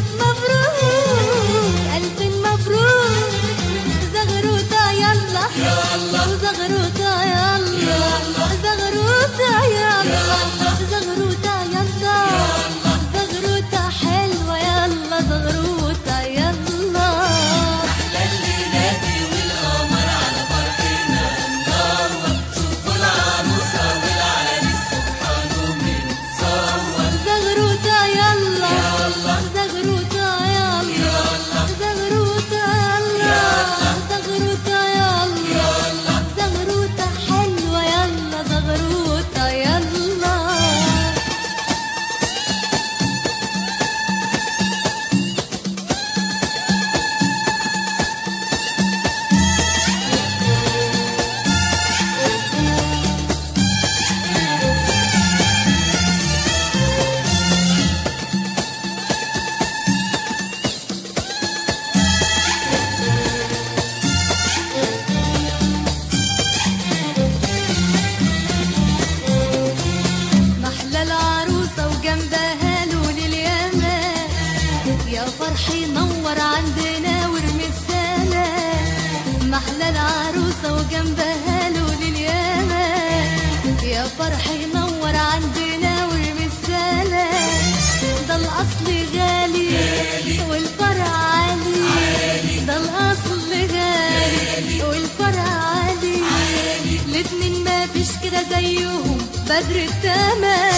مبروك ألف مبروك، زغروطة يلا وزغروطة يلا، زغروطة يلا زغروطة يلا، زغروطة حلوة يلا زغروطة يلا. أحلى الليلاتي والقمر على فرحنا منور، شوفوا العروسة والعريس سبحانه متصور. زغروطة يلا زغروطة يلا زغروطة يلا زغروطة يلا، زغروطة حلوة يلا زغروطة يلا. محلى العروسة وجنبها لون اليمن، يا فرحي نور عندنا وارمي السلام. محلى العروسة وجنبها لون اليمن، يا فرحي نور عندنا وارمي السلام. ده الأصل غالي والفرع عالي، ده الأصل غالي والفرع عالي، الاتنين ما فيش كده زيهم بدر التمام.